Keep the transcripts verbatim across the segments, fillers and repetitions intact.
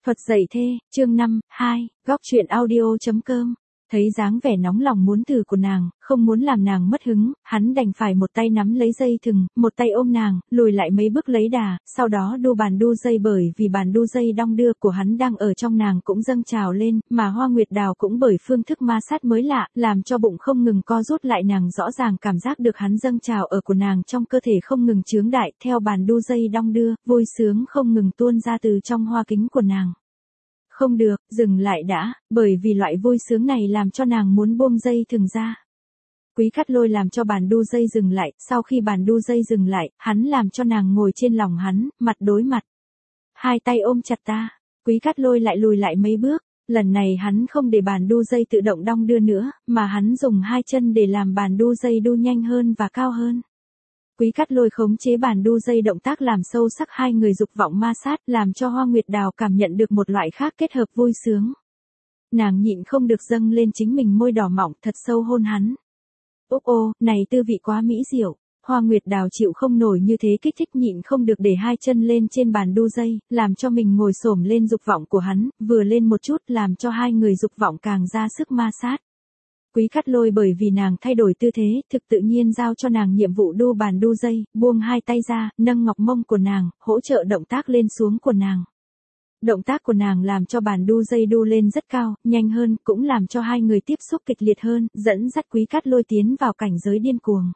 Thuật dạy thê, chương năm, hai, góc truyện audio.com. Thấy dáng vẻ nóng lòng muốn thử của nàng, không muốn làm nàng mất hứng, hắn đành phải một tay nắm lấy dây thừng, một tay ôm nàng, lùi lại mấy bước lấy đà, sau đó đu bàn đu dây bởi vì bàn đu dây đong đưa của hắn đang ở trong nàng cũng dâng trào lên, mà Hoa Nguyệt Đào cũng bởi phương thức ma sát mới lạ, làm cho bụng không ngừng co rút lại, nàng rõ ràng cảm giác được hắn dâng trào ở của nàng trong cơ thể không ngừng chướng đại, theo bàn đu dây đong đưa, vui sướng không ngừng tuôn ra từ trong hoa kính của nàng. Không được, dừng lại đã, bởi vì loại vui sướng này làm cho nàng muốn buông dây thừng ra. Quý Cát Lôi làm cho bàn đu dây dừng lại, sau khi bàn đu dây dừng lại, hắn làm cho nàng ngồi trên lòng hắn, mặt đối mặt. Hai tay ôm chặt ta, Quý Cát Lôi lại lùi lại mấy bước, lần này hắn không để bàn đu dây tự động đong đưa nữa, mà hắn dùng hai chân để làm bàn đu dây đu nhanh hơn và cao hơn. Quý Cát Lôi khống chế bàn đu dây động tác làm sâu sắc hai người dục vọng ma sát, làm cho Hoa Nguyệt Đào cảm nhận được một loại khác kết hợp vui sướng. Nàng nhịn không được dâng lên chính mình môi đỏ mọng thật sâu hôn hắn. Ốc ô, này tư vị quá mỹ diệu. Hoa Nguyệt Đào chịu không nổi như thế kích thích, nhịn không được để hai chân lên trên bàn đu dây, làm cho mình ngồi xổm lên dục vọng của hắn, vừa lên một chút làm cho hai người dục vọng càng ra sức ma sát. Quý Cát Lôi bởi vì nàng thay đổi tư thế, thực tự nhiên giao cho nàng nhiệm vụ đu bàn đu dây, buông hai tay ra, nâng ngọc mông của nàng, hỗ trợ động tác lên xuống của nàng. Động tác của nàng làm cho bàn đu dây đu lên rất cao, nhanh hơn, cũng làm cho hai người tiếp xúc kịch liệt hơn, dẫn dắt Quý Cát Lôi tiến vào cảnh giới điên cuồng.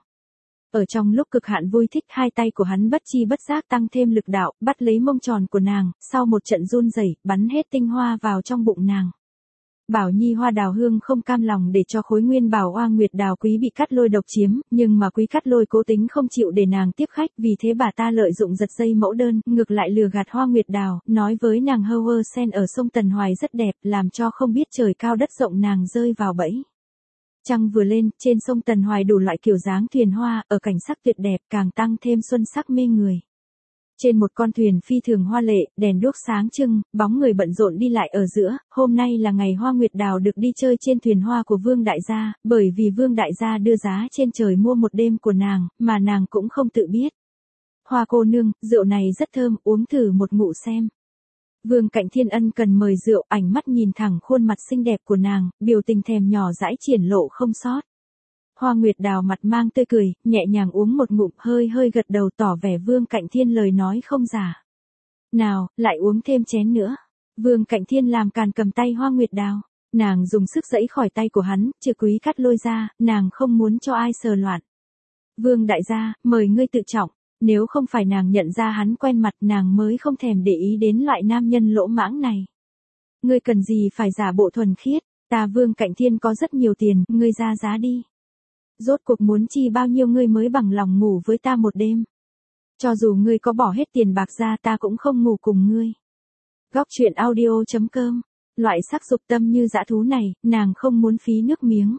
Ở trong lúc cực hạn vui thích, hai tay của hắn bất chi bất giác tăng thêm lực đạo, bắt lấy mông tròn của nàng, sau một trận run rẩy, bắn hết tinh hoa vào trong bụng nàng. Bảo Nhi Hoa Đào Hương không cam lòng để cho khối nguyên bảo Hoa Nguyệt Đào Quý bị Cát Lôi độc chiếm, nhưng mà Quý Cát Lôi cố tính không chịu để nàng tiếp khách, vì thế bà ta lợi dụng giật dây mẫu đơn, ngược lại lừa gạt Hoa Nguyệt Đào, nói với nàng hơ hơ sen ở sông Tần Hoài rất đẹp, làm cho không biết trời cao đất rộng nàng rơi vào bẫy. Trăng vừa lên, trên sông Tần Hoài đủ loại kiểu dáng thuyền hoa, ở cảnh sắc tuyệt đẹp, càng tăng thêm xuân sắc mê người. Trên một con thuyền phi thường hoa lệ, đèn đuốc sáng trưng, bóng người bận rộn đi lại ở giữa, hôm nay là ngày Hoa Nguyệt Đào được đi chơi trên thuyền hoa của Vương Đại Gia, bởi vì Vương Đại Gia đưa giá trên trời mua một đêm của nàng, mà nàng cũng không tự biết. Hoa cô nương, rượu này rất thơm, uống thử một ngụm xem. Vương Cạnh Thiên ân cần mời rượu, ánh mắt nhìn thẳng khuôn mặt xinh đẹp của nàng, biểu tình thèm nhỏ dãi triển lộ không sót. Hoa Nguyệt Đào mặt mang tươi cười, nhẹ nhàng uống một ngụm, hơi hơi gật đầu tỏ vẻ Vương Cạnh Thiên lời nói không giả. Nào, lại uống thêm chén nữa. Vương Cạnh Thiên làm càn cầm tay Hoa Nguyệt Đào. Nàng dùng sức giãy khỏi tay của hắn, trừ Quý Cát Lôi ra, nàng không muốn cho ai sờ loạn. Vương Đại Gia, mời ngươi tự trọng. Nếu không phải nàng nhận ra hắn quen mặt, nàng mới không thèm để ý đến loại nam nhân lỗ mãng này. Ngươi cần gì phải giả bộ thuần khiết, ta Vương Cạnh Thiên có rất nhiều tiền, ngươi ra giá đi. Rốt cuộc muốn chi bao nhiêu ngươi mới bằng lòng ngủ với ta một đêm. Cho dù ngươi có bỏ hết tiền bạc ra ta cũng không ngủ cùng ngươi. Góc truyện audio.com. Loại sắc dục tâm như dã thú này, nàng không muốn phí nước miếng.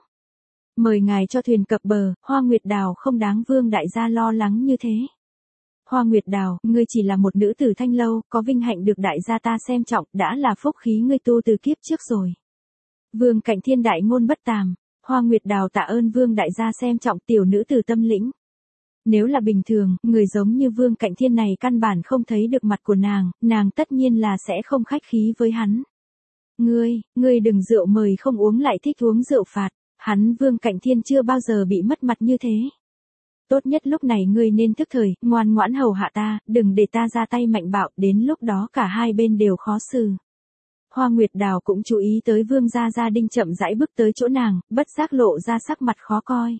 Mời ngài cho thuyền cập bờ, Hoa Nguyệt Đào không đáng Vương Đại Gia lo lắng như thế. Hoa Nguyệt Đào, ngươi chỉ là một nữ tử thanh lâu, có vinh hạnh được đại gia ta xem trọng, đã là phúc khí ngươi tu từ kiếp trước rồi. Vương Cạnh Thiên đại ngôn bất tàm. Hoa Nguyệt Đào tạ ơn Vương Đại Gia xem trọng tiểu nữ tử tâm lĩnh. Nếu là bình thường, người giống như Vương Cạnh Thiên này căn bản không thấy được mặt của nàng, nàng tất nhiên là sẽ không khách khí với hắn. Ngươi, ngươi đừng rượu mời không uống lại thích uống rượu phạt, hắn Vương Cạnh Thiên chưa bao giờ bị mất mặt như thế. Tốt nhất lúc này ngươi nên thức thời, ngoan ngoãn hầu hạ ta, đừng để ta ra tay mạnh bạo, đến lúc đó cả hai bên đều khó xử. Hoa Nguyệt Đào cũng chú ý tới Vương Gia Gia Đinh chậm rãi bước tới chỗ nàng, bất giác lộ ra sắc mặt khó coi.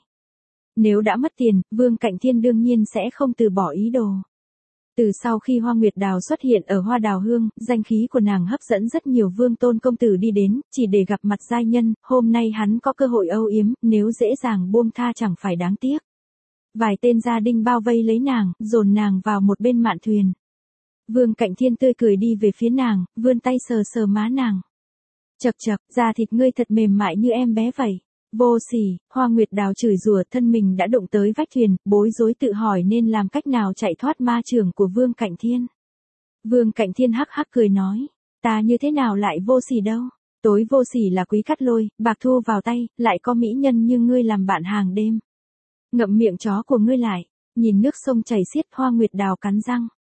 Nếu đã mất tiền, Vương Cạnh Thiên đương nhiên sẽ không từ bỏ ý đồ. Từ sau khi Hoa Nguyệt Đào xuất hiện ở Hoa Đào Hương, danh khí của nàng hấp dẫn rất nhiều vương tôn công tử đi đến, chỉ để gặp mặt giai nhân, hôm nay hắn có cơ hội âu yếm, nếu dễ dàng buông tha chẳng phải đáng tiếc. Vài tên gia đình bao vây lấy nàng, dồn nàng vào một bên mạn thuyền. Vương Cạnh Thiên tươi cười đi về phía nàng, vươn tay sờ sờ má nàng. Chậc chậc, da thịt ngươi thật mềm mại như em bé vậy. Vô sỉ, Hoa Nguyệt Đào chửi rủa, thân mình đã đụng tới vách thuyền, bối rối tự hỏi nên làm cách nào chạy thoát ma chưởng của Vương Cạnh Thiên. Vương Cạnh Thiên hắc hắc cười nói, ta như thế nào lại vô sỉ đâu. Tối vô sỉ là Quý Cát Lôi, bạc thu vào tay, lại có mỹ nhân như ngươi làm bạn hàng đêm. Ngậm miệng chó của ngươi lại, nhìn nước sông chảy xiết, Hoa Nguyệt Đào cắn răng.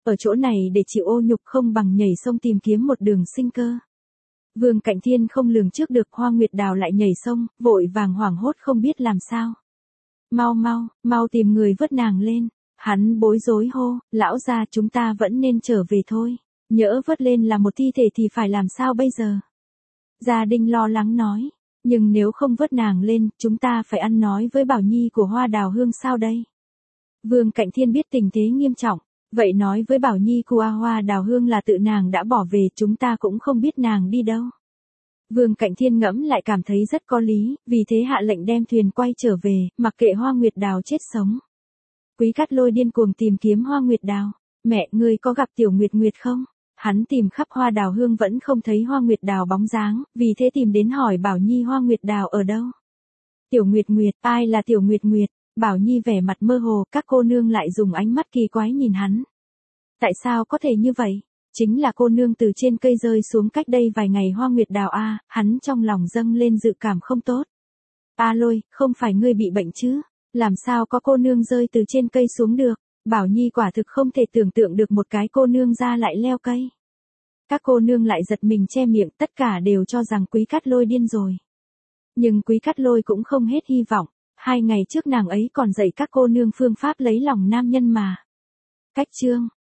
ở chỗ này để chịu ô nhục không bằng nhảy sông tìm kiếm một đường sinh cơ. Vương Cạnh Thiên không lường trước được Hoa Nguyệt Đào lại nhảy sông, vội vàng hoảng hốt không biết làm sao. Mau mau, mau tìm người vớt nàng lên. Hắn bối rối hô, lão gia chúng ta vẫn nên trở về thôi. Nhỡ vớt lên là một thi thể thì phải làm sao bây giờ? Gia Đinh lo lắng nói, nhưng nếu không vớt nàng lên, chúng ta phải ăn nói với Bảo Nhi của Hoa Đào Hương sao đây? Vương Cạnh Thiên biết tình thế nghiêm trọng, vậy nói với Bảo Nhi của Hoa Đào Hương là tự nàng đã bỏ về, chúng ta cũng không biết nàng đi đâu. Vương Cạnh Thiên ngẫm lại cảm thấy rất có lý, vì thế hạ lệnh đem thuyền quay trở về, mặc kệ Hoa Nguyệt Đào chết sống. Quý Cát Lôi điên cuồng tìm kiếm Hoa Nguyệt Đào. Mẹ, ngươi có gặp Tiểu Nguyệt Nguyệt không? Hắn tìm khắp Hoa Đào Hương vẫn không thấy Hoa Nguyệt Đào bóng dáng, vì thế tìm đến hỏi Bảo Nhi Hoa Nguyệt Đào ở đâu. Tiểu Nguyệt Nguyệt, ai là Tiểu Nguyệt Nguyệt? Bảo Nhi vẻ mặt mơ hồ, các cô nương lại dùng ánh mắt kỳ quái nhìn hắn. Tại sao có thể như vậy? Chính là cô nương từ trên cây rơi xuống cách đây vài ngày Hoa Nguyệt Đào a. Hắn trong lòng dâng lên dự cảm không tốt. A Lôi, không phải ngươi bị bệnh chứ? Làm sao có cô nương rơi từ trên cây xuống được? Bảo Nhi quả thực không thể tưởng tượng được một cái cô nương ra lại leo cây. Các cô nương lại giật mình che miệng, tất cả đều cho rằng Quý Cát Lôi điên rồi. Nhưng Quý Cát Lôi cũng không hết hy vọng, hai ngày trước nàng ấy còn dạy các cô nương phương pháp lấy lòng nam nhân mà. Cách chương